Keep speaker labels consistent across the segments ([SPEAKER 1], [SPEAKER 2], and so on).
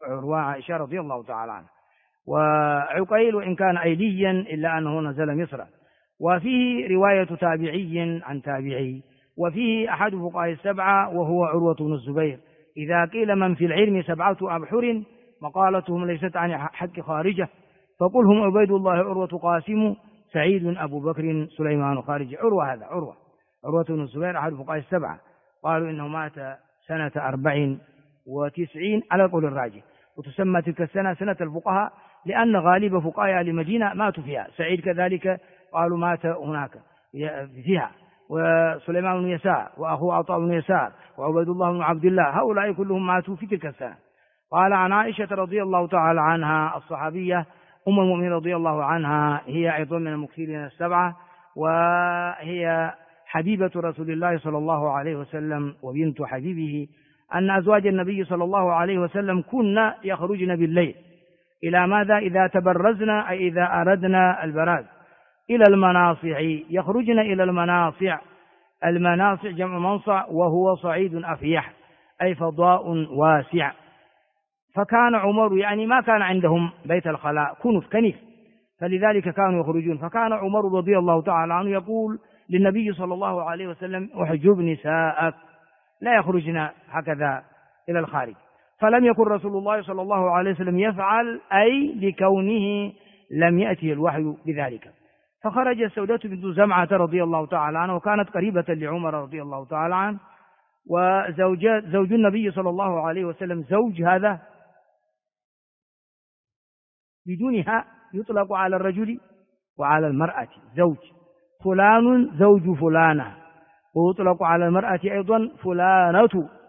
[SPEAKER 1] عروة عائشة رضي الله تعالى عنها. وعقيل وإن كان أيليا إلا أنه نزل مصر. وفيه رواية تابعي عن تابعي. وفيه أحد فقهاء السبعة وهو عروة بن الزبير: إذا قيل من في العلم 7 أبحر مقالتهم ليست عن حق خارجة فقل هم عبيد الله عروة قاسم سعيد أبو بكر سليمان خارجة. عروة هذا عروة بن الزبير أحد فقهاء السبعة، قالوا إنه مات سنة 94 على القول الراجح، وتسمى تلك السنة سنة الفقهاء لأن غالب فقهاء المدينة ماتوا فيها. سعيد كذلك قالوا مات هناك فيها، وسليمان بن يسار وأخوه عطاء بن يسار وعبيد الله بن عبد الله، هؤلاء كلهم ماتوا في تلك السنة. قال عن عائشة رضي الله تعالى عنها الصحابية أم المؤمنين رضي الله عنها، هي أيضا من المكثرين السبعة، وهي حبيبة رسول الله صلى الله عليه وسلم وبنت حبيبه، أن أزواج النبي صلى الله عليه وسلم كن يخرجن بالليل إلى ماذا؟ إذا تبرزنا أي إذا أردنا البراز إلى المناصع، يخرجن إلى المناصع. المناصع جمع منصع وهو صعيد أفيح أي فضاء واسع. فكان عمر يعني ما كان عندهم بيت الخلاء كنف، فلذلك كانوا يخرجون. فكان عمر رضي الله تعالى عنه يقول للنبي صلى الله عليه وسلم: احجب نساءك، لا يخرجن هكذا إلى الخارج. فلم يكن رسول الله صلى الله عليه وسلم يفعل، أي لكونه لم يأتي الوحي بذلك. فخرج سودة بنت زمعة رضي الله تعالى عنها، وكانت قريبة لعمر رضي الله تعالى عنه، وزوج النبي صلى الله عليه وسلم. زوج هذا بدونها يطلق على الرجل وعلى المرأة زوج، فلان زوج فلانة، ويطلق على المرأة أيضا فلانة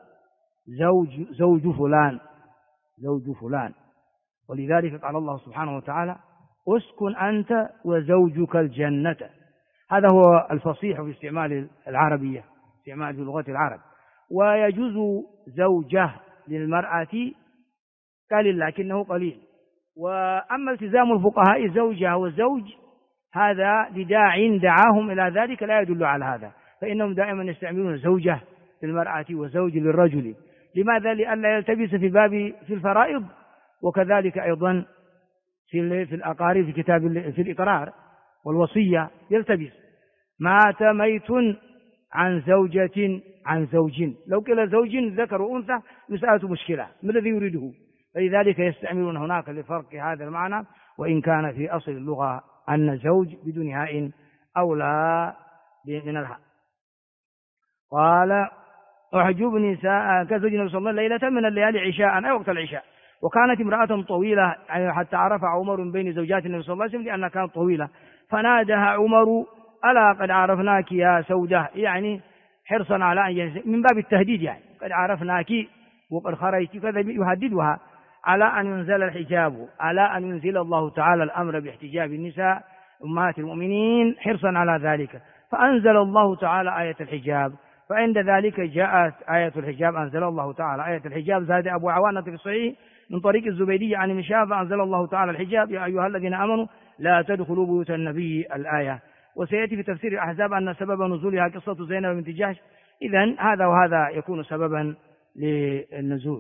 [SPEAKER 1] زوج فلان. ولذلك قال الله سبحانه وتعالى: اسكن أنت وزوجك الجنة. هذا هو الفصيح في استعمال العربية، استعمال في لغة العرب. ويجوز زوجة للمرأة قليل لكنه قليل. وأما التزام الفقهاء زوجها وزوج هذا لداع دعاهم إلى ذلك لا يدل على هذا، فإنهم دائما يستعملون زوجة للمرأة وزوج للرجل. لماذا؟ لئلا يلتبس في الفرائض، وكذلك أيضا في الأقارب في الإقرار والوصية يلتبس. مات ميت عن زوجة عن زوج، لو قيل زوج ذكر وأنثى مسألة مشكلة، ما الذي يريده؟ فلذلك يستعملون هناك لفرق هذا المعنى، وإن كان في أصل اللغة أن زوج بدون هاء أولى من الهاء. قال: احجب نساء كزوج النبي صلى الله عليه وسلم ليلة من الليالي عشاء أي وقت العشاء. وكانت امرأة طويلة حتى عرف عمر من بين زوجات النبي صلى الله عليه وسلم لأنها كانت طويلة، فنادها عمر: ألا قد عرفناك يا سودة، يعني حرصا على أن من باب التهديد، يعني قد عرفناك وقد خرجت، كذا يهددها على أن ينزل الحجاب، على أن ينزل الله تعالى الأمر باحتجاب النساء أمهات المؤمنين حرصا على ذلك. فأنزل الله تعالى آية الحجاب، فعند ذلك جاءت آية الحجاب، أنزل الله تعالى آية الحجاب. زاد أبو عوانة في الصحيح من طريق الزبيدي عن مشاب: أنزل الله تعالى الحجاب يا أيها الذين آمنوا لا تدخلوا بيوت النبي الآية. وسيأتي في تفسير الأحزاب أن سبب نزولها قصة زينب بنت جحش. إذن هذا وهذا يكون سببا للنزول.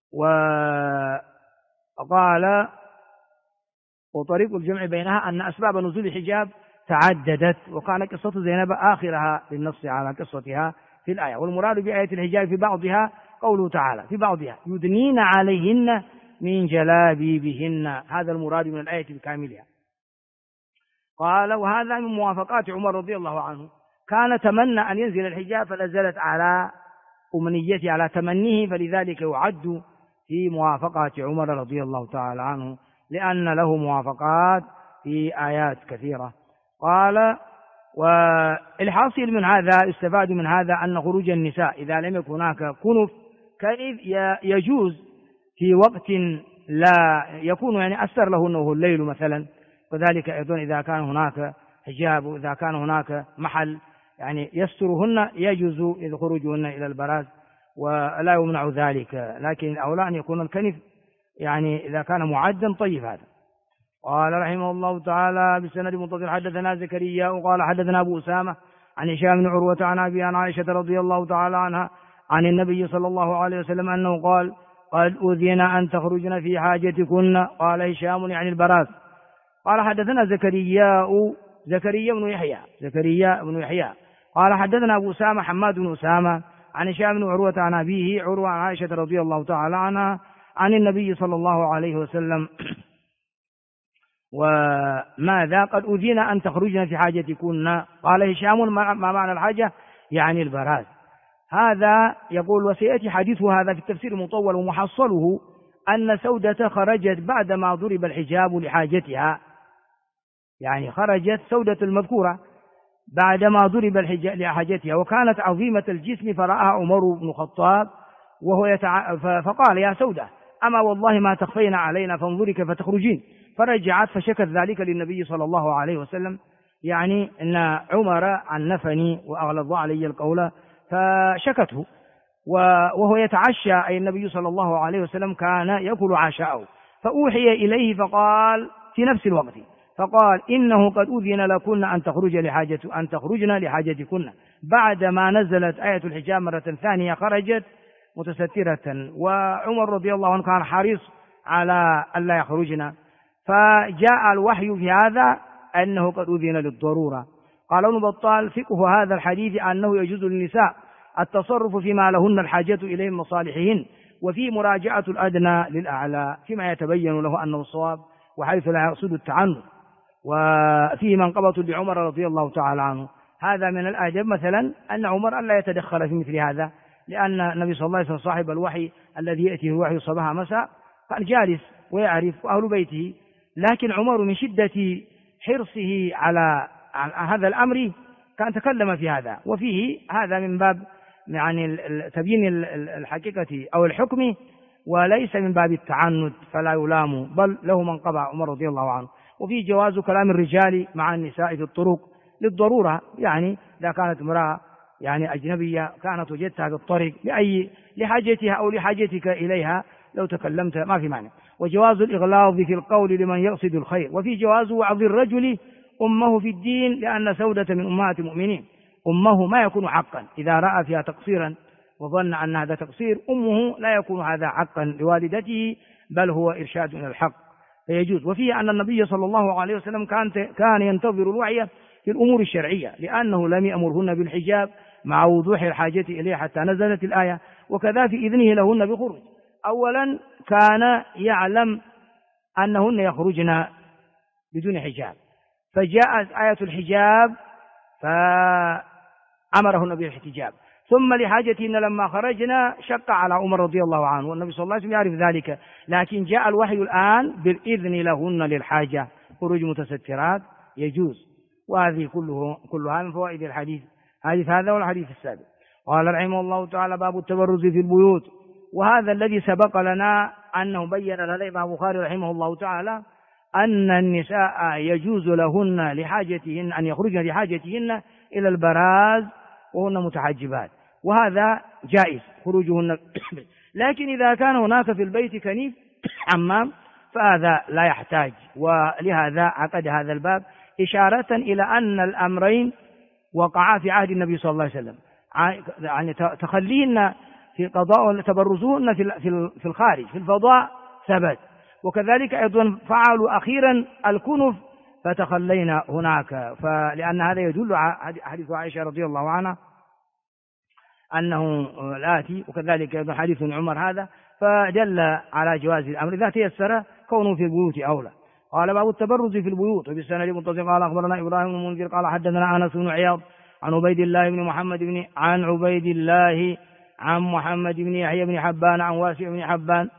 [SPEAKER 1] وقال: وطريق الجمع بينها أن أسباب نزول الحجاب تعددت، وكان قصة زينب آخرها للنص على قصتها في الآية. والمراد بآية الحجاب في بعضها قوله تعالى في بعضها: يدنين عليهن من جلابيبهن، هذا المراد من الآية بكاملها. قال: وهذا من موافقات عمر رضي الله عنه، كان تمنى أن ينزل الحجاب فنزلت على أمنيته على تمنيه، فلذلك يعد في موافقات عمر رضي الله تعالى عنه، لأن له موافقات في آيات كثيرة. قال: والحاصل من هذا استفاد من هذا أن خروج النساء إذا لم يكن هناك كنف يجوز في وقت لا يكون يعني أستر له أنه الليل مثلا، وذلك أيضا إذا كان هناك حجاب وإذا كان هناك محل يعني يسترهن يجوز إذ خروجهن إلى البراز ولا يمنع ذلك. لكن الأولى أن يكون الكنف يعني إذا كان معدا طيب. هذا قال رحمه الله تعالى: بالسند متصل حدثنا زكريا وقال حدثنا أبو أسامة عن هشام بن عروة عن أبي عن عائشة رضي الله تعالى عنها عن النبي صلى الله عليه وسلم أنه قال: قد أذن أن تخرجن في حاجتكن. قال هشام يعني البراز. قال حدثنا زكريا بن يحيى قال حدثنا أبو أسامة حماد بن أسامة عن هشام بن عروة عن أبيه عروة عن عائشة رضي الله تعالى عنها عن النبي صلى الله عليه وسلم. وماذا؟ قد أذن أن تخرجن في حاجتكن. قال هشام ما معنى الحاجة؟ يعني البراز. هذا يقول وسيأتي حديث هذا في التفسير المطول، ومحصله أن سودة خرجت بعدما ضرب الحجاب لحاجتها، يعني خرجت سودة المذكورة بعدما ضرب الحجاب لحاجتها، وكانت عظيمة الجسم فرآها عمر بن الخطاب وهو فقال يا سودة أما والله ما تخفين علينا فانظري كيف تخرجين. فرجعت فشكت ذلك للنبي صلى الله عليه وسلم، يعني أن عمر عنفني وأغلظ علي القول، فشكته. وهو يتعشى، أي النبي صلى الله عليه وسلم كان يأكل عشاءه، فأوحي إليه فقال في نفس الوقت فقال إنه قد أذن لكن أن تخرجن لحاجتكن. بعدما نزلت آية الحجاب مرة ثانية خرجت متسترة، وعمر رضي الله عنه كان حريص على ألا يخرجن، فجاء الوحي في هذا أنه قد أذن للضرورة. قال ابن بطال فقه هذا الحديث أنه يجوز للنساء التصرف فيما لهن الحاجة إليه من مصالحهن، وفي مراجعة الأدنى للأعلى فيما يتبين له أنه الصواب وحيث لا يقصد التعنت. وفيه منقبة لعمر رضي الله تعالى عنه. هذا من الأعجب مثلا أن عمر ألا يتدخل في مثل هذا، لأن النبي صلى الله عليه وسلم صاحب الوحي الذي يأتيه الوحي صباح مساء كان جالس ويعرف أهل بيته، لكن عمر من شدة حرصه على هذا الأمر كان تكلم في هذا. وفيه هذا من باب يعني تبيين الحقيقة أو الحكم، وليس من باب التعنت فلا يلام، بل له منقبة عمر رضي الله عنه. وفي جواز كلام الرجال مع النساء في الطرق للضرورة، يعني إذا كانت امرأة يعني أجنبية كانت وجدتها في الطريق لحاجتها أو لحاجتك إليها لو تكلمت ما في معنى. وجواز الإغلاظ في القول لمن يقصد الخير. وفي جواز وعظ الرجل أمه في الدين، لأن سودة من أمهات المؤمنين أمه ما يكون حقا إذا رأى فيها تقصيرا وظن أن هذا تقصير، أمه لا يكون هذا حقا لوالدته، بل هو إرشاد إلى الحق فيجوز. وفيه أن النبي صلى الله عليه وسلم كان ينتظر الوعي في الأمور الشرعية، لأنه لم يأمرهن بالحجاب مع وضوح الحاجة إليه حتى نزلت الآية، وكذا في إذنه لهن بخروج. أولا كان يعلم أنهن يخرجن بدون حجاب، فجاءت آية الحجاب فأمرهن بالاحتجاب، ثم لحاجتهن لما خرجنا شق على عمر رضي الله عنه، والنبي صلى الله عليه وسلم يعرف ذلك، لكن جاء الوحي الآن بالإذن لهن للحاجة، خروج متسترات يجوز. وهذه كلها من فوائد الحديث هذا والحديث السابق. قال رحمه الله تعالى باب التبرز في البيوت. وهذا الذي سبق لنا أنه بين لنا الإمام البخاري رحمه الله تعالى أن النساء يجوز لهن لحاجتهن أن يخرجن لحاجتهن إلى البراز وهن متحجبات، وهذا جائز خروجهن. لكن إذا كان هناك في البيت كنيف حمام فهذا لا يحتاج. ولهذا عقد هذا الباب إشارة إلى أن الأمرين وقعا في عهد النبي صلى الله عليه وسلم، يعني تخليهن في قضاء تبرزهن في الخارج في الفضاء ثبت، وكذلك أيضا فعلوا أخيرا الكنف فتخلينا هناك، فلأن هذا يدل على حديث عائشة رضي الله عنها أنه الآتي، وكذلك أيضا حديث عمر هذا، فدل على جواز الأمر إذا تيسر كونه في البيوت أولى. قال باب التبرز في البيوت. وبالسند المتصل قال أخبرنا إبراهيم بن المنذر قال حدثنا أنس بن عياض عن عبيد الله عن محمد بن يحيى بن حبان عن واسع بن حبان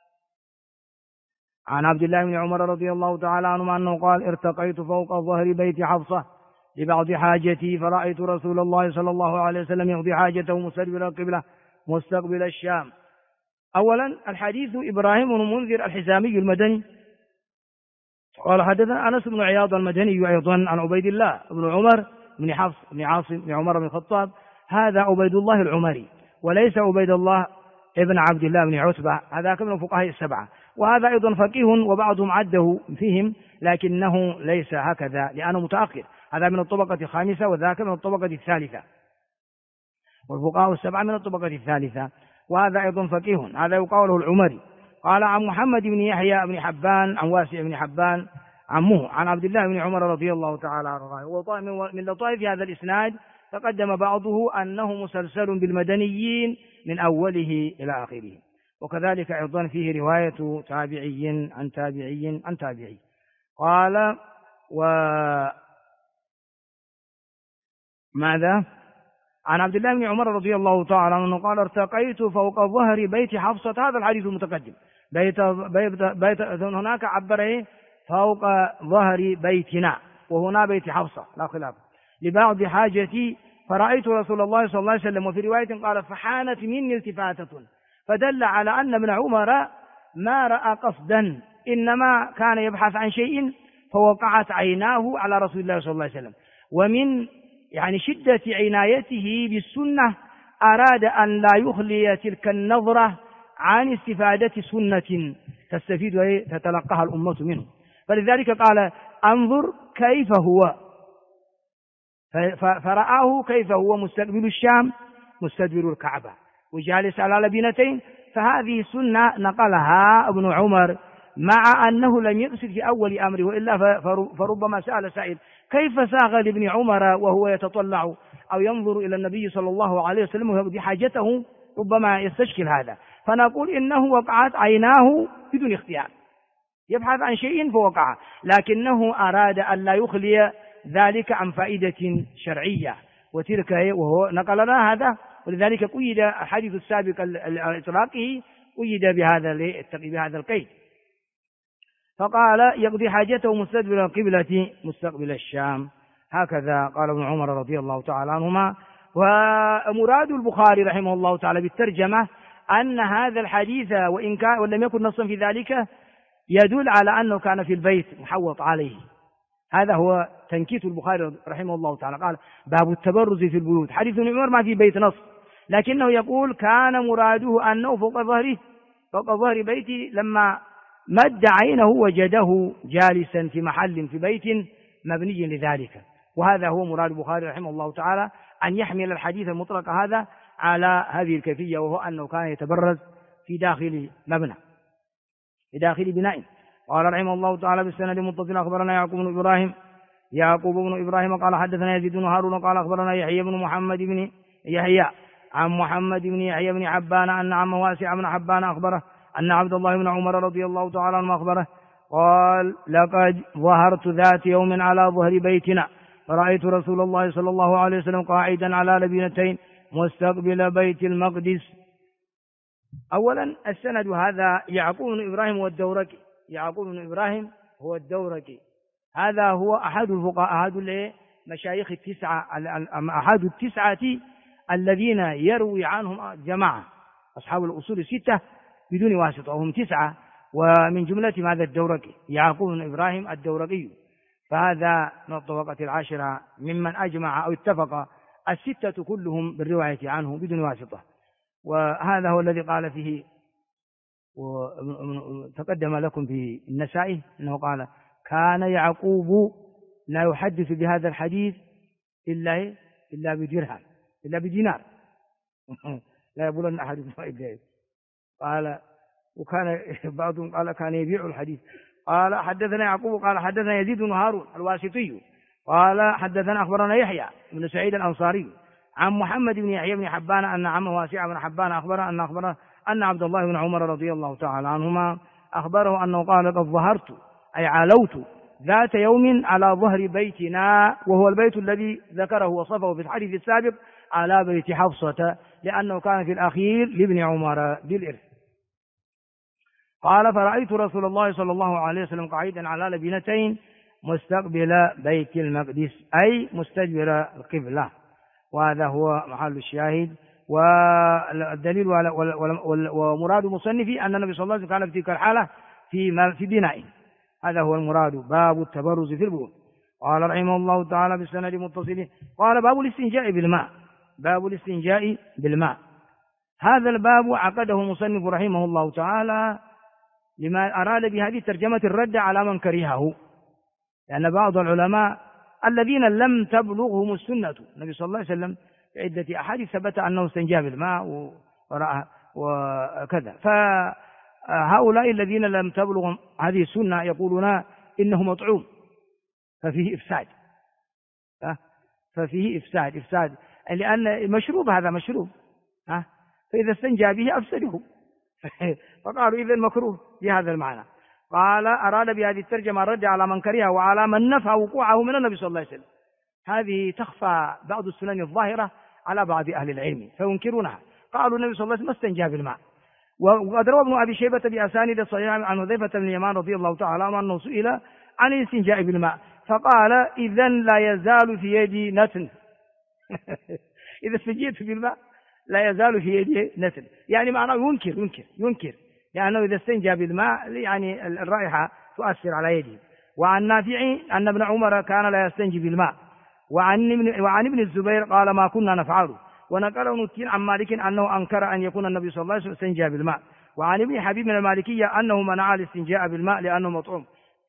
[SPEAKER 1] عن عبد الله بن عمر رضي الله تعالى عنهما أنه قال ارتقيت فوق ظهر بيت حفصة لبعض حاجتي فرأيت رسول الله صلى الله عليه وسلم يقضي حاجته مستقبل القبلة مستقبل الشام. أولا الحديث إبراهيم بن المنذر الحزامي المدني قال حدثنا أنس بن عياض المدني أيضا عن عبيد الله بن عمر بن حفص بن عاصم بن عمر بن الخطاب، هذا عبيد الله العمري وليس عبيد الله ابن عبد الله بن عتبة، هذا من الفقهاء السبعة، وهذا أيضا فقيه وبعضهم عده فيهم لكنه ليس هكذا لأنه متأخر، هذا من الطبقة الخامسة وذاك من الطبقة الثالثة، والفقهاء السبعة من الطبقة الثالثة. وهذا أيضا فقيه، هذا يقال العمري. قال عن محمد بن يحيى بن حبان عن واسع بن حبان عمه عن عبد الله بن عمر رضي الله تعالى عنه. من لطائف هذا الإسناد تقدم بعضه أنه مسلسل بالمدنيين من أوله إلى آخره، وكذلك أيضا فيه رواية تابعي عن تابعي عن تابعي. قال ماذا؟ عن عبد الله بن عمر رضي الله تعالى عنه قال ارتقيت فوق ظهر بيت حفصة. هذا الحديث المتقدم بيت هناك عبر فوق ظهر بيتنا، وهنا بيت حفصة لا خلاف، لبعض حاجتي فرأيت رسول الله صلى الله عليه وسلم. وفي رواية قال فحانت مني التفاتة، فدل على أن ابن عمر ما رأى قصدا، إنما كان يبحث عن شيء فوقعت عيناه على رسول الله صلى الله عليه وسلم، ومن شدة عنايته بالسنة أراد أن لا يخلي تلك النظرة عن استفادة سنة تستفيد وتتلقاها الأمة منه، فلذلك قال انظر كيف هو، فرآه كيف هو مستقبل الشام مستدبر الكعبة وجالس على لبنتين. فهذه سنة نقلها ابن عمر، مع أنه لم يقصد في أول أمره، وإلا فربما سأل سائل كيف ساغ لابن عمر وهو يتطلع أو ينظر إلى النبي صلى الله عليه وسلم ويقضي حاجته، ربما يستشكل هذا. فنقول إنه وقعت عيناه بدون اختيار، يبحث عن شيء فوقع، لكنه أراد أن لا يخلي ذلك عن فائدة شرعية، وتلك وهو نقل لنا هذا. ولذلك قيد الحديث السابق الإطلاقه قيد بهذا القيد، فقال يقضي حاجته مستدبر القبلة مستقبل الشام. هكذا قال ابن عمر رضي الله تعالى عنهما. ومراد البخاري رحمه الله تعالى بالترجمة أن هذا الحديث وإن كان ولم يكن نصا في ذلك يدل على أنه كان في البيت محوط عليه. هذا هو تنكيت البخاري رحمه الله تعالى. قال باب التبرز في البيوت. حديث ابن عمر ما في بيت نص، لكنه يقول كان مراده أنه فوق ظهر بيتي، لما مد عينه وجده جالسا في محل في بيت مبني لذلك. وهذا هو مراد البخاري رحمه الله تعالى، أن يحمل الحديث المطلق هذا على هذه الكيفية، وهو أنه كان يتبرز في داخل مبنى، في داخل بناء. قال رحمه الله تعالى بالسند المتصل أخبرنا يعقوب بن إبراهيم قال حدثنا يزيد بن هارون قال أخبرنا يحيى بن محمد بن يحيى عن محمد بن يحيى بن حبان أن عم واسع بن حبان أخبره أن عبد الله بن عمر رضي الله تعالى عنه أخبره قال لقد ظهرت ذات يوم على ظهر بيتنا فرأيت رسول الله صلى الله عليه وسلم قاعدا على لبنتين مستقبل بيت المقدس. أولا السند هذا يعقوب بن إبراهيم والدورقي. يعقوب بن إبراهيم هو الدورقي، هذا هو أحد الفقهاء، أحد مشايخ التسعة، أحد التسعة الذين يروي عنهم جماعة أصحاب الأصول الستة بدون واسطة، وهم تسعة، ومن جملتهم هذا الدورقي يعقوب بن إبراهيم الدورقي. فهذا من الطبقة العاشرة ممن أجمع أو اتفق الستة كلهم بالرواية عنه بدون واسطة. وهذا هو الذي قال فيه وتقدم لكم في النسائي أنه قال كان يعقوب لا يحدث بهذا الحديث إلا بدرهم إلا بدينار لا يقولن أحد قال. وكان بعضهم قال كان يبيع الحديث. قال حدثنا يعقوب قال حدثنا يزيد بن هارون الواسطي قال حدثنا أخبرنا يحيى بن سعيد الأنصاري عن محمد بن يحيى بن حبان أن عمه واسع بن حبان أخبره أن عبد الله بن عمر رضي الله تعالى عنهما أخبره أنه قال قد ظهرت أي علوت ذات يوم على ظهر بيتنا، وهو البيت الذي ذكره وصفه في الحديث السابق على بيت حفصة، لأنه كان في الأخير لابن عمر بالإرث. قال فرأيت رسول الله صلى الله عليه وسلم قاعدا على لبنتين مستقبل بيت المقدس أي مستدبر القبلة، وهذا هو محل الشاهد. والدليل ومراد مصنفي أن النبي صلى الله عليه وسلم كان في تلك الحالة في بناء. هذا هو المراد، باب التبرز في البيوت. قال رحمه الله تعالى بالسند متصل قال باب الاستنجاء بالماء. باب الاستنجاء بالماء، هذا الباب عقده المصنف رحمه الله تعالى لما أراد بهذه الترجمة الرد على من كرهه، لأن بعض العلماء الذين لم تبلغهم السنة النبي صلى الله عليه وسلم في عدة أحاديث ثبت أنه استنجى بالماء ورأى، وكذا. فهؤلاء الذين لم تبلغ هذه السنة يقولون إنه مطعوم، ففيه إفساد، ففيه إفساد لأن مشروب، هذا مشروب، فإذا استنجى به أفسده فقالوا إذن مكروه بهذا المعنى. قال أراد بهذه الترجمة الرد على من كرهه وعلى من نفى وقوعه من النبي صلى الله عليه وسلم. هذه تخفى بعض السنن الظاهرة على بعض أهل العلم فينكرونها. قالوا النبي صلى الله عليه وسلم استنجى بالماء. وقد روى ابن أبي شيبة بأسانيد صحيحة عن حذيفة بن اليمان رضي الله تعالى عنه أنه سئل عن الاستنجاء بالماء فقال إذن لا يزال في يدي نتن إذا استنجيت بالماء لا يزال في يدي نتن، يعني معناه ينكر لأنه إذا استنجى بالماء يعني الرائحة تؤثر على يده. وعن نافع أن ابن عمر كان لا يستنجي بالماء. وعن ابن الزبير قال ما كنا نفعله. ونقل ابن التين عن مالك أنه أنكر أن يكون النبي صلى الله عليه وسلم استنجى بالماء. وعن ابن حبيب من المالكية أنه منع الاستنجاء بالماء لأنه مطعوم.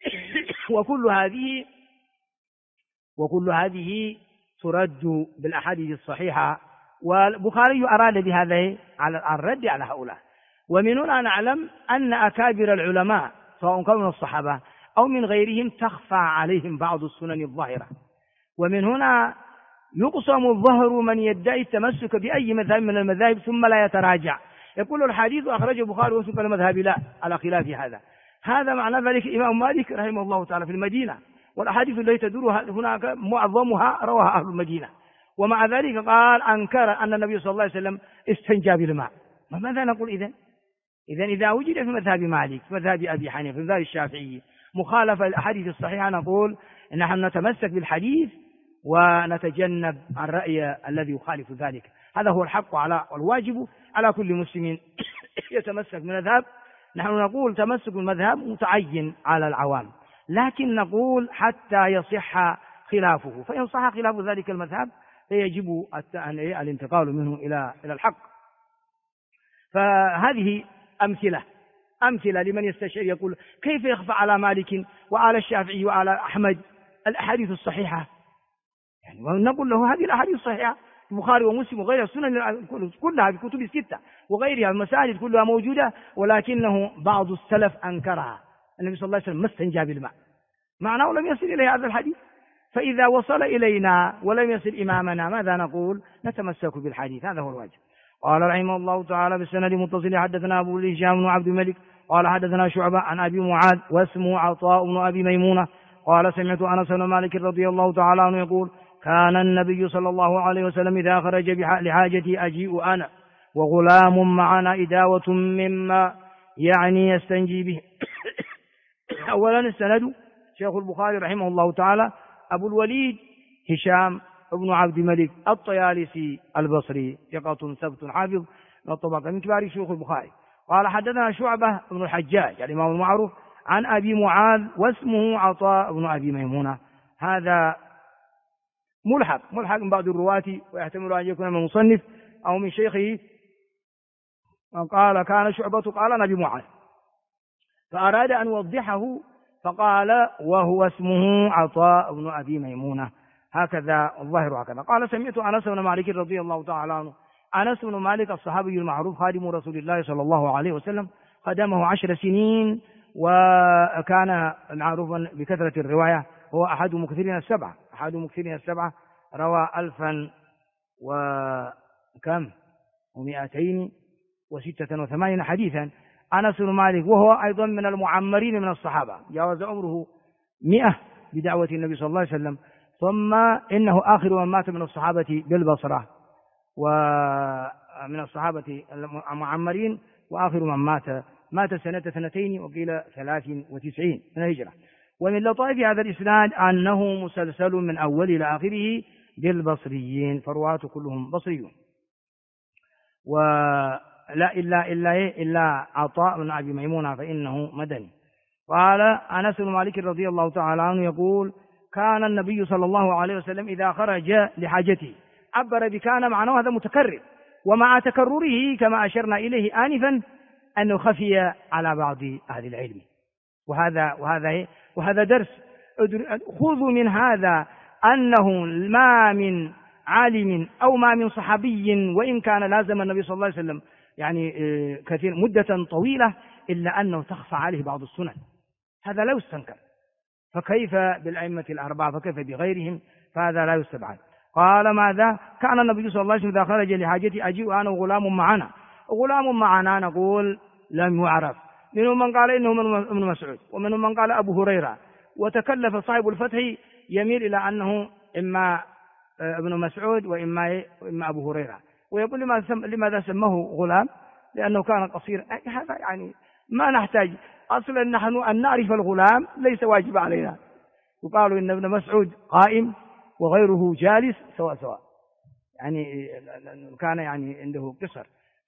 [SPEAKER 1] وكل هذه ترد بالأحاديث الصحيحة. والبخاري أراد بهذا على الرد على هؤلاء. ومن هنا نعلم أن أكابر العلماء سواء كانوا من الصحابة أو من غيرهم تخفى عليهم بعض السنن الظاهرة. ومن هنا يقسم الظهر من يدعي التمسك بأي مذهب من المذاهب ثم لا يتراجع، يقول الحديث أخرجه البخاري وسلم المذهب لا، على خلاف هذا معنى ذلك الإمام مالك رحمه الله تعالى في المدينة، والأحاديث التي تدور هناك معظمها رواها أهل المدينة، ومع ذلك قال أنكر أن النبي صلى الله عليه وسلم استنجى بالماء. ماذا نقول إذن إذا وجد في مذهب مالك في مذهب أبي حنيفة في مذهب الشافعي مخالفة الأحاديث الصحيحة نقول نحن نتمسك بالحديث ونتجنب الرأي الذي يخالف ذلك. هذا هو الحق والواجب على كل مسلم يتمسك بمذهب. نحن نقول تمسك بالمذهب متعين على العوام، لكن نقول حتى يصح خلافه، فإن صح خلاف ذلك المذهب فيجب الانتقال منه إلى الحق. فهذه أمثلة لمن يستشعر يقول كيف يخفى على مالك وعلى الشافعي وعلى أحمد الأحاديث الصحيحة، يعني ونقول له هذه الأحاديث الصحيحة البخاري ومسلم وغيرها السنن كلها في كتب الستة وغيرها المساجد كلها موجودة، ولكنه بعض السلف أنكرها. النبي صلى الله عليه وسلم ما استنجى بالماء، معناه لم يصل إليه هذا الحديث. فإذا وصل إلينا ولم يصل إمامنا ماذا نقول؟ نتمسك بالحديث، هذا هو الواجب. قال رحمه الله تعالى بالسند متصل حدثنا أبو هشام بن عبد الملك قال حدثنا شعبة عن أبي معاذ واسمه عطاء بن أبي ميمونة قال سمعت أنس بن مالك رضي الله تعالى عنه يقول كان النبي صلى الله عليه وسلم إذا خرج لحاجتي أجيء أنا وغلام معنا إداوة مما يعني يستنجي به. أولا السند شيخ البخاري رحمه الله تعالى أبو الوليد هشام ابن عبد الملك الطيالسي البصري ثقة ثبت حافظ طبقة من كبار شيوخ البخاري. قال حدثنا شعبة بن الحجاج الإمام المعروف عن أبي معاذ واسمه عطاء بن أبي ميمونة. هذا ملحق من بعض الرواة ويحتمل أن يكون من المصنف أو من شيخه. قال كان شعبة قال عن أبي معاذ فأراد أن يوضحه فقال وهو اسمه عطاء بن أبي ميمونة، هكذا الظاهر هكذا. قال سمعت أنس بن مالك رضي الله تعالى عنه. أنس بن مالك الصحابي المعروف خادم رسول الله صلى الله عليه وسلم، خدمه 10 سنين وكان معروفا بكثرة الرواية، هو أحد مكثرين السبعة روى 1286 حديثا. أنس بن مالك وهو أيضا من المعمرين من الصحابة، جاوز عمره 100 بدعوة النبي صلى الله عليه وسلم، ثم إنه آخر من مات من الصحابة بالبصرة، ومن الصحابة المعمرين وآخر من مات سنة 2 وقيل 93 من الهجرة. ومن لطائف هذا الإسناد أنه مسلسل من أول إلى آخره بالبصريين، فرواته كلهم بصريون، ولا إلا عطاء بن أبي ميمونة فإنه مدني. قال أنس بن مالك رضي الله تعالى عنه يقول كان النبي صلى الله عليه وسلم إذا خرج لحاجته، عبر بكان معناه هذا متكرر، ومع تكرره كما أشرنا إليه آنفا أنه خفي على بعض أهل العلم. وهذا درس خذوا من هذا أنه ما من عالم أو ما من صحابي وإن كان لازم النبي صلى الله عليه وسلم يعني كثير مدة طويلة، إلا أنه تخفى عليه بعض السنن، هذا لا يستنكر. فكيف بالأئمة الأربعة، فكيف بغيرهم؟ فهذا لا يستبعد. قال ماذا؟ كان النبي صلى الله عليه وسلم إذا خرج لحاجته أجيء أنا وغلام معنا. غلام معنا نقول لم يعرف، منهم من قال إنه من ابن مسعود، ومنهم من قال أبو هريرة، وتكلف صاحب الفتح يميل إلى أنه إما ابن مسعود وإما أبو هريرة، ويقول لماذا سماه غلام؟ لأنه كان قصير. هذا يعني ما نحتاج أصلا نحن أن نعرف الغلام، ليس واجب علينا. يقال إن ابن مسعود قائم وغيره جالس سواء سواء، يعني كان يعني عنده قصر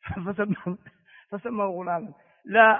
[SPEAKER 1] فسماه غلاما. لا،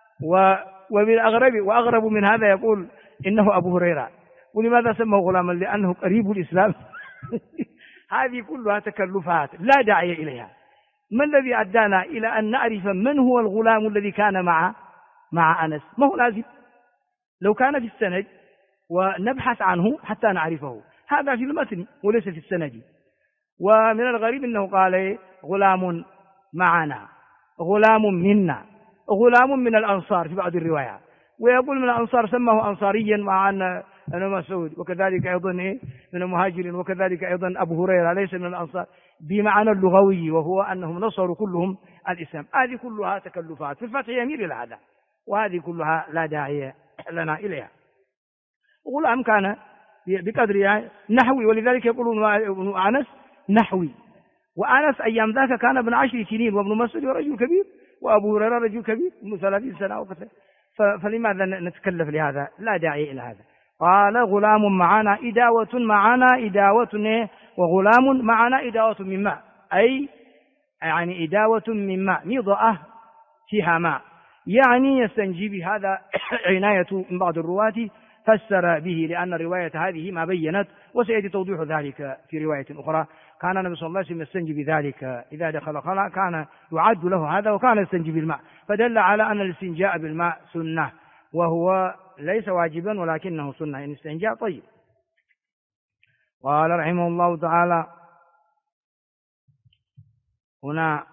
[SPEAKER 1] وأغرب من هذا يقول إنه أبو هريرة، ولماذا سماه غلاما؟ لأنه قريب الإسلام. هذه كلها تكلفات لا داعي إليها. ما الذي أدانا إلى أن نعرف من هو الغلام الذي كان مع أنس؟ ما هو لازم، لو كان في السند ونبحث عنه حتى نعرفه، هذا في المتن وليس في السند. ومن الغريب أنه قال غلام معنا، غلام منا، غلام من الأنصار في بعض الروايات، ويقول من الأنصار سماه أنصاريا مع أن مسعود، وكذلك أيضا من المهاجرين، وكذلك أيضا أبو هريرة ليس من الأنصار بمعنى اللغوي، وهو أنهم نصروا كلهم الإسلام. هذه كلها تكلفات في الفتح يميل إلى هذا، وهذه كلها لا داعي لنا إليها. غلام كان بقدر نحوي، ولذلك يقولون أنس نحوي، وأنس أيام ذاك كان ابن 10 سنين، وابن مسعود رجل كبير، وأبو هريرة رجل كبير من 30 سنة وكذا، فلماذا نتكلف لهذا؟ لا داعي إلى هذا. قال غلام معنا إداوة معنا إداوة، وغلام معنا إداوة من ماء، أي يعني إداوة من ماء، مضأة فيها ماء، يعني يستنجي بهذا. عناية من بعض الرواة فسر به، لأن الرواية هذه ما بينت، وسيأتي توضيح ذلك في رواية أخرى. كان النبي صلى الله عليه وسلم يستنجي بذلك إذا دخل خلاء، كان يعد له هذا، وكان يستنجي بالماء، فدل على أن الاستنجاء بالماء سنة، وهو ليس واجبا ولكنه سنة، إن استنجاء طيب. قال رحمه الله تعالى هنا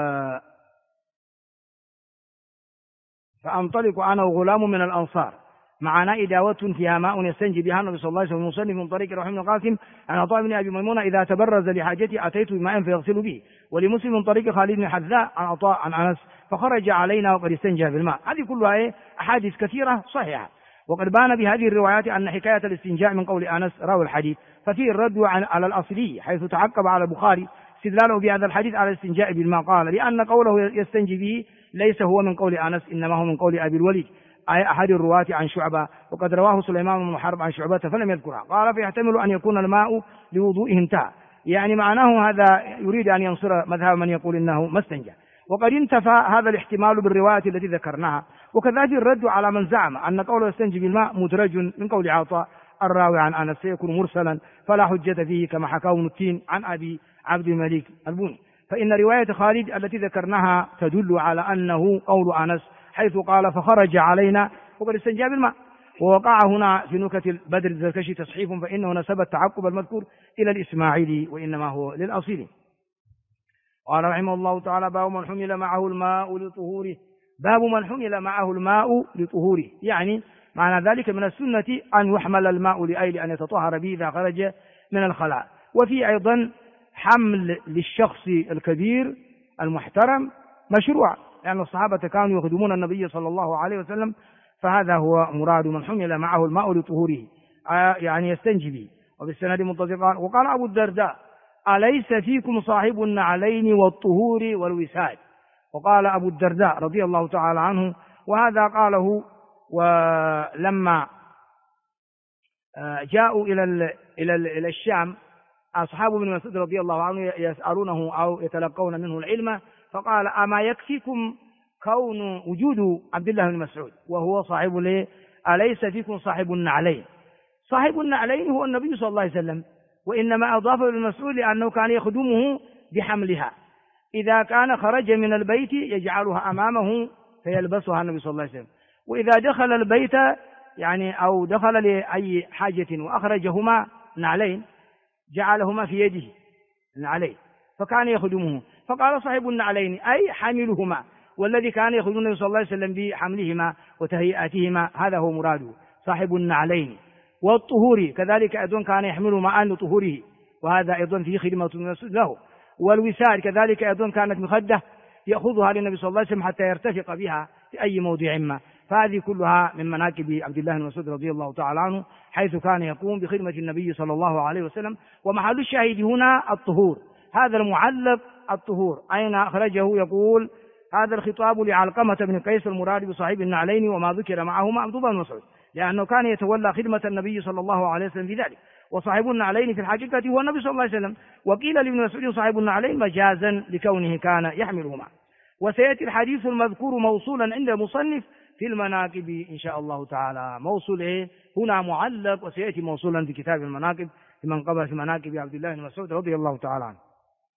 [SPEAKER 1] فأنطلق أنا وغلام من الأنصار معنا إداوة فيها ماء يستنجي بها النبي صلى الله عليه وسلم. مصنف من طريق رحمه القاسم عن عطاء بن أبي ميمونة إذا تبرز لحاجتي أتيت بماء فيغسل به. ولمسلم من طريق خالد بن حذاء عن عطاء عن أنس فخرج علينا وقد استنجى بالماء. هذه كلها أحاديث كثيرة صحيحة، وقد بان بهذه الروايات أن حكاية الاستنجاء من قول أنس راوي الحديث، ففيه الرد على الأصلي حيث تعقب على البخاري استدلاله بهذا الحديث على الاستنجاء بالماء، قال لأن قوله يستنجي به ليس هو من قول أنس، إنما هو من قول أبي الوليد أي أحد الرواة عن شعبة، وقد رواه سليمان بن حرب عن شعبة فلم يذكرها. قال فيحتمل أن يكون الماء لوضوئه انتهى، يعني معناه هذا يريد أن ينصر مذهب من يقول إنه ما استنجى، وقد انتفى هذا الاحتمال بالرواية التي ذكرناها. وكذلك الرد على من زعم أن قوله يستنجي بالماء مدرج من قول عطاء الراوي عن أنس سيكون مرسلا فلا حجة فيه، كما حكاه ابن التين عن أبي عبد الملك البوني. فإن رواية خالد التي ذكرناها تدل على أنه قول أنس حيث قال فخرج علينا وقد استنجى بالماء. ووقع هنا في نكت البدر الزركشي تصحيف، فإنه نسب التعقب المذكور إلى الإسماعيلي وإنما هو للأصيل. قال رحمه الله تعالى باب من حمل معه الماء لطهوره. باب من حمل معه الماء لطهوره، يعني معنى ذلك من السنة أن يحمل الماء لأجل أن يتطهر به إذا خرج من الخلاء. وفي أيضا حمل للشخص الكبير المحترم مشروع، لأن الصحابة كانوا يخدمون النبي صلى الله عليه وسلم، فهذا هو مراد من حمل معه الماء لطهوره، يعني يستنجي به. وبالسند متصل وقال أبو الدرداء أليس فيكم صاحب النعلين والطهور والوساد. وقال أبو الدرداء رضي الله تعالى عنه، وهذا قاله ولما جاءوا إلى الشام أصحاب ابن مسعود رضي الله عنه يسألونه أو يتلقون منه العلم، فقال أما يكفيكم كون وجود عبد الله بن مسعود وهو صاحب ليه؟ أليس فيكم صاحب النعلين؟ صاحب النعلين هو النبي صلى الله عليه وسلم، وإنما أضافه ابن مسعود لأنه كان يخدمه بحملها. إذا كان خرج من البيت يجعلها أمامه فيلبسها النبي صلى الله عليه وسلم، وإذا دخل البيت يعني أو دخل لأي حاجة وأخرجهما نعلين جعلهما في يده نعلين، فكان يخدمه. فقال صاحب النعلين أي حاملهما، والذي كان يخرج النبي صلى الله عليه وسلم بحملهما وتهيئاتهما، هذا هو مراده صاحب النعلين. والطهور كذلك أيضا كان يحمل معا لطهوره، وهذا أيضا فيه خدمة له. والوساد كذلك أيضا كانت مخدة يأخذها للنبي صلى الله عليه وسلم حتى يرتفق بها في أي موضع ما. فهذه كلها من مناكب عبد الله بن مسعود رضي الله تعالى عنه، حيث كان يقوم بخدمة النبي صلى الله عليه وسلم. ومحل الشاهد هنا الطهور، هذا المعلق الطهور أين أخرجه؟ يقول هذا الخطاب لعلقمة بن قيس المراد بصاحب النعلين وما ذكر معهما عبد الله بن مسعود، لأنه كان يتولى خدمة النبي صلى الله عليه وسلم في ذلك. وصاحب النعلين في الحقيقة هو النبي صلى الله عليه وسلم، وقيل لابن مسعود صاحب النعلين مجازا لكونه كان يحملهما. وسيأتي الحديث المذكور موصولا عند المصنف في المناقب إن شاء الله تعالى. موصول هنا معلق، وسيأتي موصولا في كتاب المناقب في منقبة في مناقب عبد الله بن مسعود رضي الله تعالى عنه.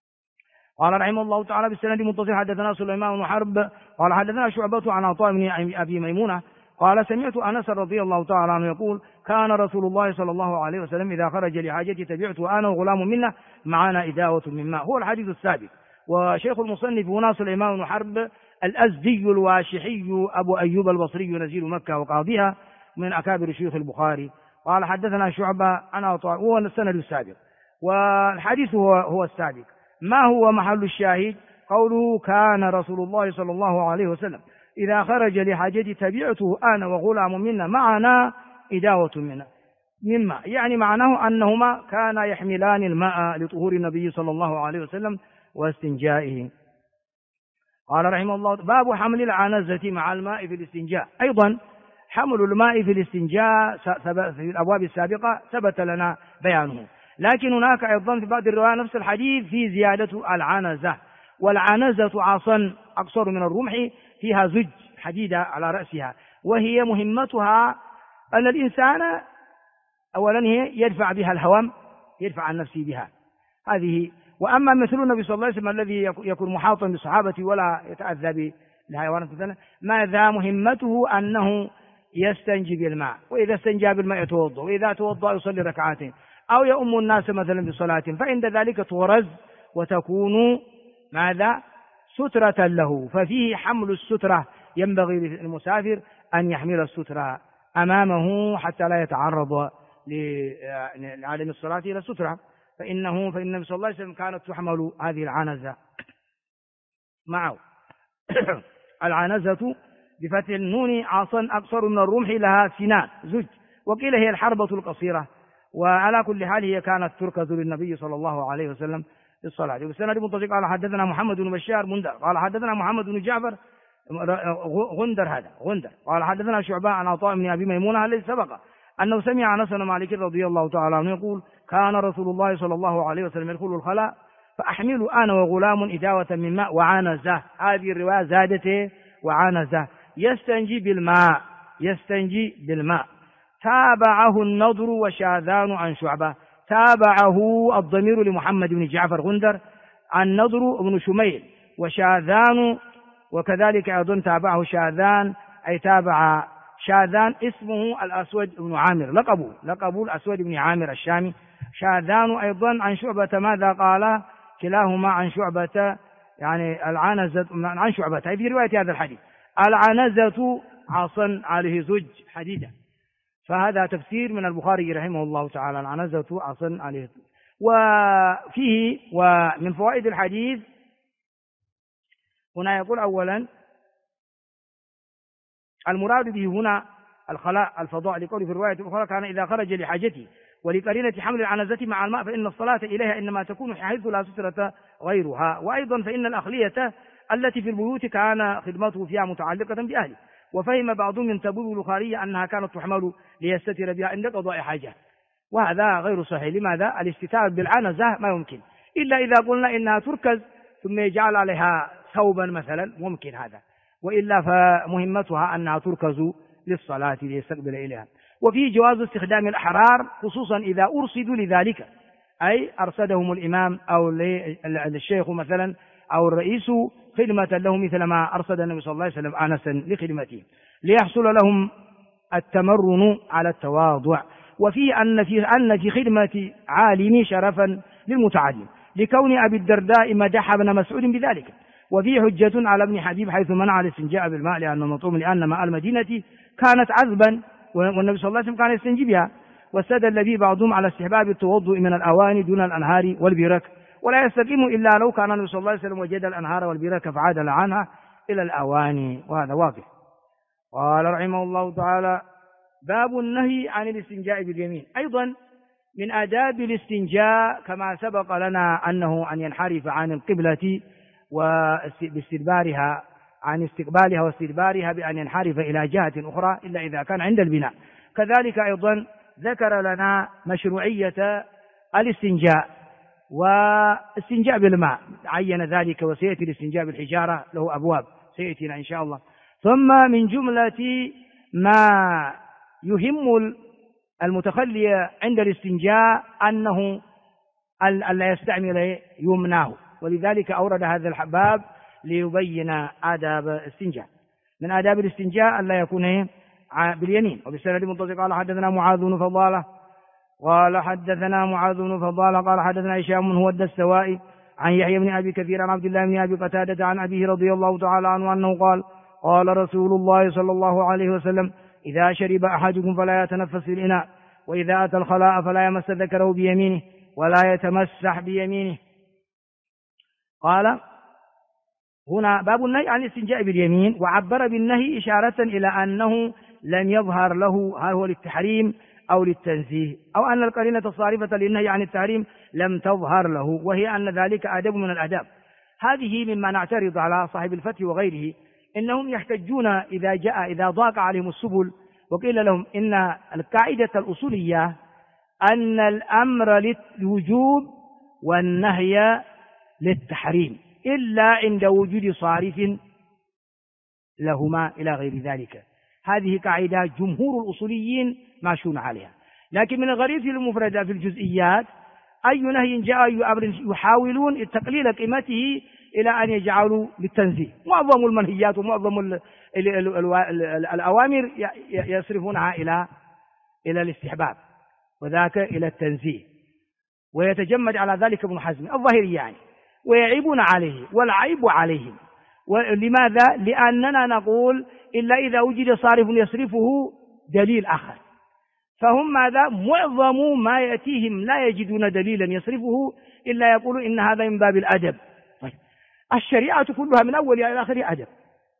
[SPEAKER 1] قال رحمه الله تعالى بالسند متصل حدثنا سليمان بن حرب قال حدثنا شعبة عن عطاء بن أبي ميمونة قال سمعت أنس رضي الله تعالى عنه يقول كان رسول الله صلى الله عليه وسلم إذا خرج لحاجتي تبعته أنا وغلام منا معنا إداوة من ماء. هو الحديث السابق. وشيخ المصنف هنا سليمان بن حرب الأزدي الواشحي أبو أيوب البصري نزيل مكة وقاضيها من أكابر شيوخ البخاري. قال حدثنا شعبة عن عطاء، هو السند السابق والحديث هو السابق. ما هو محل الشاهد؟ قوله كان رسول الله صلى الله عليه وسلم إذا خرج لحاجتي تبعته أنا وغلام منا معنا إداوة مما، يعني معناه أنهما كانا يحملان الماء لطهور النبي صلى الله عليه وسلم واستنجائه. قال رحمه الله باب حمل العنزة مع الماء في الاستنجاء. أيضا حمل الماء في الاستنجاء في الأبواب السابقة ثبت لنا بيانه، لكن هناك أيضا في بعض الرواية نفس الحديث في زيادة العنزة. والعنزة عصا أقصر من الرمح فيها زج حديدة على رأسها، وهي مهمتها أن الإنسان أولا هي يدفع بها الهوام، يدفع عن نفسه بها هذه. وأما مثل النبي صلى الله عليه وسلم الذي يكون محاطا بصحابته ولا يتأذى بالحيوانات مثلا، ماذا مهمته؟ أنه يستنجي بالماء، وإذا استنجى بالماء يتوضأ، وإذا توضأ يصلي ركعتين أو يؤم الناس مثلا بصلاة، فعند ذلك تغرز وتكون ماذا؟ سترة له. ففيه حمل السترة، ينبغي للمسافر أن يحمل السترة أمامه حتى لا يتعرض لعدم الصلاة إلى السترة، فإن النبي صلى الله عليه وسلم كانت تحمل هذه العنزة معه. العنزة بفتح النون عصا أقصر من الرمح لها سنان زج، وقيل هي الحربة القصيرة. وعلى كل حال هي كانت تركز للنبي صلى الله عليه وسلم في الصلاة. والسند متصل قال حدثنا محمد بن بشار مندر قال حدثنا محمد بن جعفر غندر قال حدثنا شعبة عن عطاء بن أبي ميمونة الذي سبق أنه سمع أنس بن مالك رضي الله تعالى عنه يقول كان رسول الله صلى الله عليه وسلم يدخل الخلاء فأحمل أنا وغلام إداوة من ماء وعنزة. هذه الرواية زادته وعنزة. يستنجي بالماء. تابعه النضر وشاذان عن شعبة. تابعه الضمير لمحمد بن جعفر غندر، عن نضر بن شميل وشاذان، وكذلك أيضا تابعه شاذان، أي تابع شاذان اسمه الأسود بن عامر، لقبه الأسود بن عامر الشامي. شاذان أيضا عن شعبة ماذا قال؟ كلاهما عن شعبة، يعني العنزة عن شعبة في رواية هذا الحديث. العنزة عصا عليه زج حديدة، فهذا تفسير من البخاري رحمه الله تعالى، العنزة عصا عليه زج. وفيه ومن فوائد الحديث هنا يقول أولا المراد به هنا الخلاء الفضاء، لقوله في الرواية الأخرى كان إذا خرج لحاجته، ولقرينة حمل العنزة مع الماء فإن الصلاة إليها إنما تكون حيث لا سترة غيرها. وأيضا فإن الأخلية التي في البيوت كان خدمته فيها متعلقة بأهله. وفهم بعضهم من تبويب البخاري أنها كانت تحمل ليستتر بها عند قضاء حاجة، وهذا غير صحيح. لماذا؟ الاستتار بالعنزة ما يمكن إلا إذا قلنا إنها تركز ثم يجعل عليها ثوبا مثلا، ممكن هذا، وإلا فمهمتها أنها تركز للصلاة ليستقبل إليها. وفيه جواز استخدام الأحرار خصوصا إذا أرصدوا لذلك، أي أرصدهم الإمام أو الشيخ مثلا أو الرئيس خدمة له، مثل ما أرصد النبي صلى الله عليه وسلم أنسا لخدمته ليحصل لهم التمرن على التواضع. وفيه أن في خدمة عالم شرفا للمتعلم، لكون أبي الدرداء مدح ابن مسعود بذلك. وفيه حجة على ابن حبيب حيث منع الاستنجاء بالماء لأنه مطعوم، لأن ماء المدينة كانت عذبا والنبي صلى الله عليه وسلم كان يستنجي بها. واستدل به بعضهم على استحباب التوضؤ من الأواني دون الأنهار والبرك، ولا يستقيم إلا لو كان النبي صلى الله عليه وسلم وجد الأنهار والبرك فعادل عنها إلى الأواني، وهذا واضح. قال رحمه الله تعالى: باب النهي عن الاستنجاء باليمين. أيضا من آداب الاستنجاء كما سبق لنا أنه أن ينحرف عن القبلة باستدبارها عن استقبالها واستدبارها بأن ينحرف إلى جهة أخرى إلا إذا كان عند البناء. كذلك أيضا ذكر لنا مشروعية الاستنجاء واستنجاء بالماء، عين ذلك، وسيأتي الاستنجاء بالحجارة له أبواب سيأتينا إن شاء الله. ثم من جملة ما يهم المتخلي عند الاستنجاء أنه ألا يستعمل يمناه، ولذلك أورد هذا الباب ليبين آداب الاستنجاء. من آداب الاستنجاء ألا يكون باليمين. وبالسند المتصل قال حدثنا معاذ بن فضالة قال حدثنا هشام هو الدستوائي عن يحيى بن أبي كثير عن عبد الله بن أبي قتادة عن أبيه رضي الله تعالى عنه أنه قال: قال رسول الله صلى الله عليه وسلم: إذا شرب أحدكم فلا يتنفس في الإناء، وإذا أتى الخلاء فلا يمس ذكره بيمينه ولا يتمسح بيمينه. قال هنا باب النهي عن الاستنجاء باليمين، وعبر بالنهي إشارة إلى أنه لم يظهر له هل هو للتحريم أو للتنزيه، أو أن القرينة الصارفة للنهي عن التحريم لم تظهر له، وهي أن ذلك أدب من الآداب. هذه مما نعترض على صاحب الفتح وغيره، إنهم يحتجون إذا ضاق عليهم السبل وقيل لهم إن القاعدة الأصولية أن الأمر للوجوب والنهي للتحريم إلا عند وجود صارف لهما إلى غير ذلك. هذه قاعدة جمهور الأصوليين ماشون عليها. لكن من الغريب في المفردة في الجزئيات أي نهي جاء أي أمر يحاولون تقليل قيمته إلى أن يجعلوا للتنزيه. معظم المنهيات ومعظم الأوامر يصرفونها إلى الاستحباب، وذاك إلى التنزيه، ويتجمد على ذلك ابن حزم الظاهري يعني، ويعيبون عليه والعيب عليهم. ولماذا؟ لأننا نقول إلا إذا وجد صارف يصرفه دليل آخر، فهم ماذا؟ معظم ما يأتيهم لا يجدون دليلا يصرفه إلا يقولوا إن هذا من باب الأدب. طيب الشريعة كلها من أولها إلى آخرها أدب،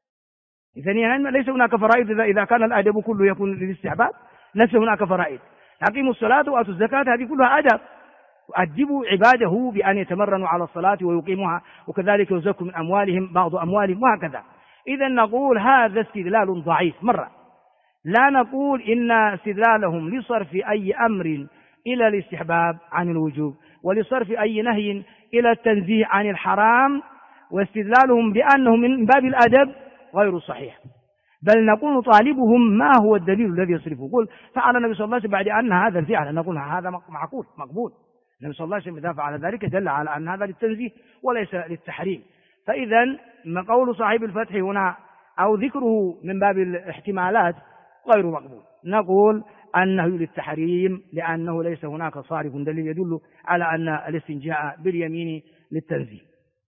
[SPEAKER 1] إذن ليس هناك فرائض. إذا كان الأدب كله يكون للاستحباب ليس هناك فرائض. أقيموا الصلاة وآتوا الزكاة، هذه كلها أدب. أدبوا عباده بأن يتمرنوا على الصلاة ويقيموها، وكذلك يزكوا من أموالهم بعض أموالهم، وهكذا. إذا نقول هذا استدلال ضعيف مرة. لا نقول إن استدلالهم لصرف أي أمر إلى الاستحباب عن الوجوب، ولصرف أي نهي إلى التنزيه عن الحرام، واستدلالهم بأنه من باب الأدب غير صحيح. بل نقول نطالبهم ما هو الدليل الذي يصرفه. قل فعل النبي صلى الله عليه وسلم بعد أن هذا الفعل، نقول هذا معقول مقبول. النبي صلى الله عليه وسلم إذا فعل ذلك دل على أن هذا للتنزيه وليس للتحريم. فإذا ما قول صاحب الفتح هنا أو ذكره من باب الاحتمالات غير مقبول. نقول أنه للتحريم لأنه ليس هناك صارف دليل يدل على أن الاستنجاء باليمين للتنزيه.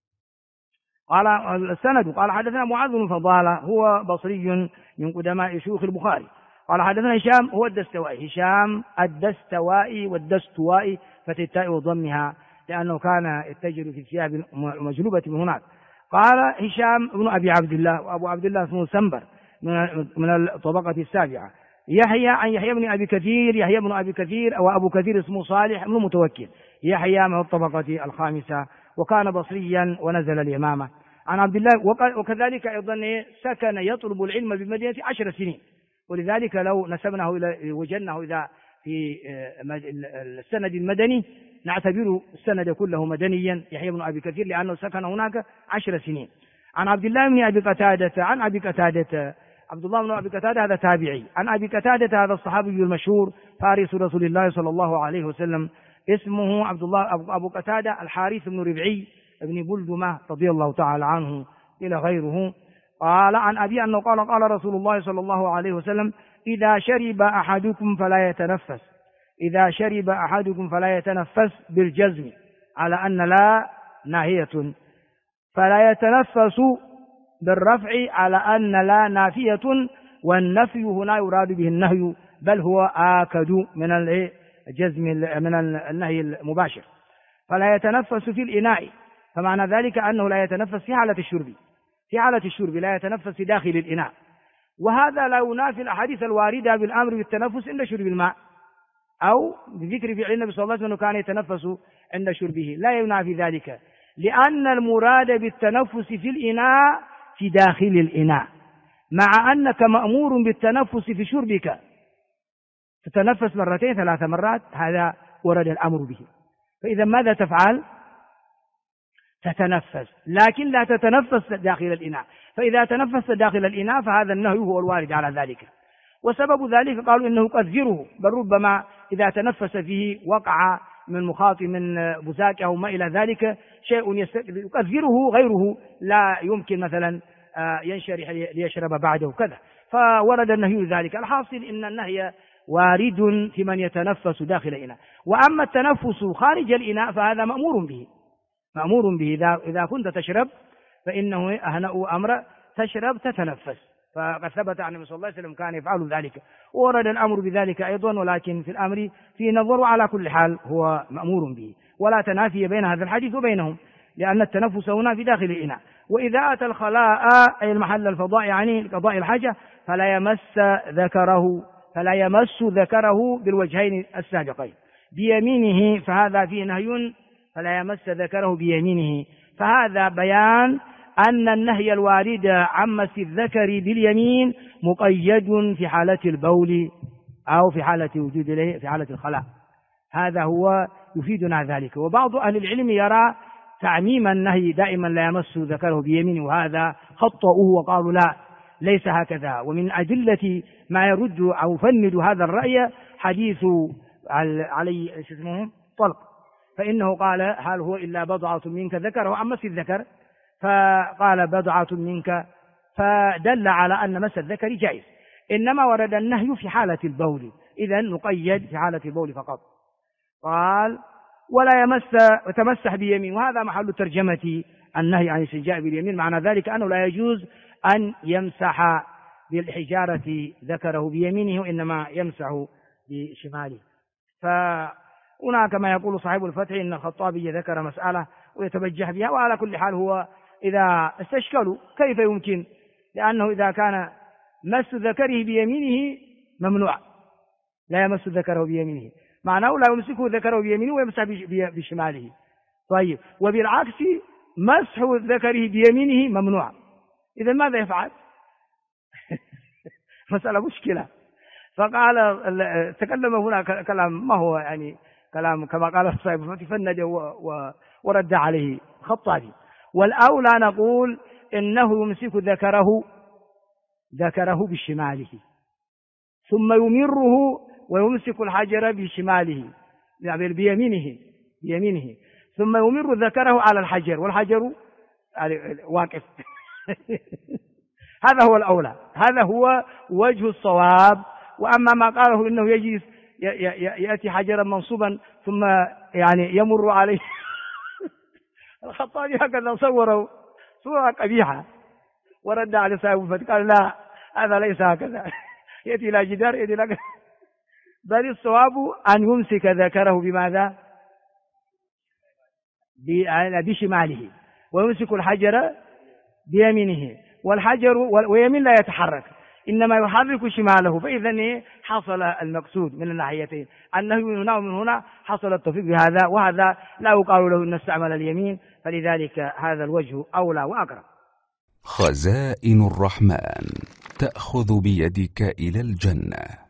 [SPEAKER 1] قال السند قال حدثنا معاذ بن فضالة هو بصري من قدماء شيوخ البخاري قال حدثنا هشام هو الدستوائي، هشام الدستوائي والدستوائي فتح التاء وضمها لأنه كان يتجر في الثياب المجلوبة من هناك. قال هشام بن أبي عبد الله، وأبو عبد الله اسمه سنبر من الطبقة السابعة. يحيى عن يحيى بن أبي كثير، يحيى بن أبي كثير وأبو كثير اسمه صالح بن متوكل. يحيى من الطبقة الخامسة وكان بصريا ونزل اليمامة. عن عبد الله وكذلك أيضا سكن يطلب العلم بالمدينة 10 سنين، ولذلك لو نسبناه إلى وجدناه إذا في السند المدني نعتبر السند كله مدنيا يحيى بن أبي كثير لأنه سكن هناك 10 سنين. عن عبد الله بن أبي قتادة عن أبي قتادة، عبد الله بن أبي قتادة هذا تابعي، عن أبي قتادة هذا الصحابي المشهور فارس رسول الله صلى الله عليه وسلم، اسمه عبد الله أبو قتادة الحارث بن ربعي بن بلدمة رضي الله تعالى عنه إلى غيره. قال عن أبي أنه قال رسول الله صلى الله عليه وسلم: إذا شرب أحدكم فلا يتنفس، إذا شرب أحدكم فلا يتنفس بالجزم، على أن لا ناهية، فلا يتنفس بالرفع على أن لا نافية، والنفي هنا يراد به النهي، بل هو آكد من الجزم من النهي المباشر. فلا يتنفس في الإناء، فمعنى ذلك أنه لا يتنفس في حالة الشرب، في حالة الشرب لا يتنفس داخل الإناء، وهذا لا ينافي الأحاديث الواردة بالأمر بالتنفس عند شرب الماء، أو بذكر فعل النبي صلى الله عليه وسلم أنه كان يتنفس عند شربه، لا ينافي ذلك، لأن المراد بالتنفس في الإناء في داخل الإناء، مع أنك مأمور بالتنفس في شربك، تتنفس مرتين 3 مرات، هذا ورد الأمر به. فإذا ماذا تفعل؟ تتنفس، لكن لا تتنفس داخل الإناء، فإذا تنفس داخل الإناء فهذا النهي هو الوارد على ذلك. وسبب ذلك قالوا إنه يقذره، بل ربما إذا تنفس فيه وقع من مخاط من بزاك أو ما إلى ذلك شيء يقذره غيره، لا يمكن مثلا ينشرح ليشرب بعده كذا، فورد النهي ذلك. الحاصل إن النهي وارد في من يتنفس داخل الإناء. وأما التنفس خارج الإناء فهذا مأمور به، مأمور به. إذا كنت تشرب فإنه أهنأ أمر تشرب تتنفس، فقد ثبت عن النبي صلى الله عليه وسلم كان يفعل ذلك، ورد الأمر بذلك أيضا، ولكن في الأمر في نظر، على كل حال هو مأمور به، ولا تنافي بين هذا الحديث وبينهم، لأن التنفس هنا في داخل الإناء. وإذا أتى الخلاء أي المحل الفضاء يعني قضاء الحاجة فلا يمس ذكره بالوجهين السابقين بيمينه، فهذا فيه نهي فلا يمس ذكره بيمينه، فهذا بيان أن النهي الوارد عن مس الذكر باليمين مقيد في حالة البول أو في حالة وجود في حالة الخلاء، هذا هو يفيدنا ذلك. وبعض أهل العلم يرى تعميم النهي دائما لا يمس ذكره بيمينه، وهذا خطأوه وقالوا لا، ليس هكذا. ومن أدلة ما يرد أو يفند هذا الرأي حديث علي طلق، فإنه قال هل هو إلا بضعة منك ذكره عن مس الذكر، فقال بضعة منك، فدل على أن مس الذكر جائز، إنما ورد النهي في حالة البول، إذن نقيد في حالة البول فقط. قال ولا يتمسح بيمين، وهذا محل ترجمة النهي عن الاستنجاء باليمين، معنى ذلك أنه لا يجوز أن يمسح بالحجارة ذكره بيمينه، وإنما يمسح بشماله. فهنا كما يقول صاحب الفتح إن الخطابي ذكر مسألة ويتبجح بها، وعلى كل حال هو إذا استشكلوا كيف يمكن، لأنه إذا كان مس ذكره بيمينه ممنوع، لا يمس ذكره بيمينه، معناه لا يمسكه ذكره بيمينه ويمسح بشماله. طيب، وبالعكس مسح ذكره بيمينه ممنوع، إذا ماذا يفعل؟ مسألة مشكلة. فقال تكلم هنا كلام ما هو يعني كلام كما قال صاحب فند ورد عليه خطابي. والأولى نقول إنه يمسك ذكره بشماله، ثم يمره ويمسك الحجر بشماله يعني بيمينه، ثم يمر ذكره على الحجر والحجر واقف. هذا هو الأولى، هذا هو وجه الصواب. وأما ما قاله إنه يجلس يأتي حجرا منصوبا ثم يعني يمر عليه، الخطابي هكذا صوره صورة قبيحة، ورد على صاحب الفتح قال لا، هذا ليس هكذا، يأتي إلى جدار يأتي إلى، بل الصواب أن يمسك ذكره بماذا؟ بشماله، ويمسك الحجر بيمينه، والحجر ويمين لا يتحرك، إنما يحرك شماله، فإذا حصل المقصود من الناحيتين، أنه من هنا ومن هنا حصل التوفيق بهذا، وهذا لا يقال له أن استعمل اليمين، فلذلك هذا الوجه أولى وأقرب.
[SPEAKER 2] خزائن الرحمن تأخذ بيدك إلى الجنة.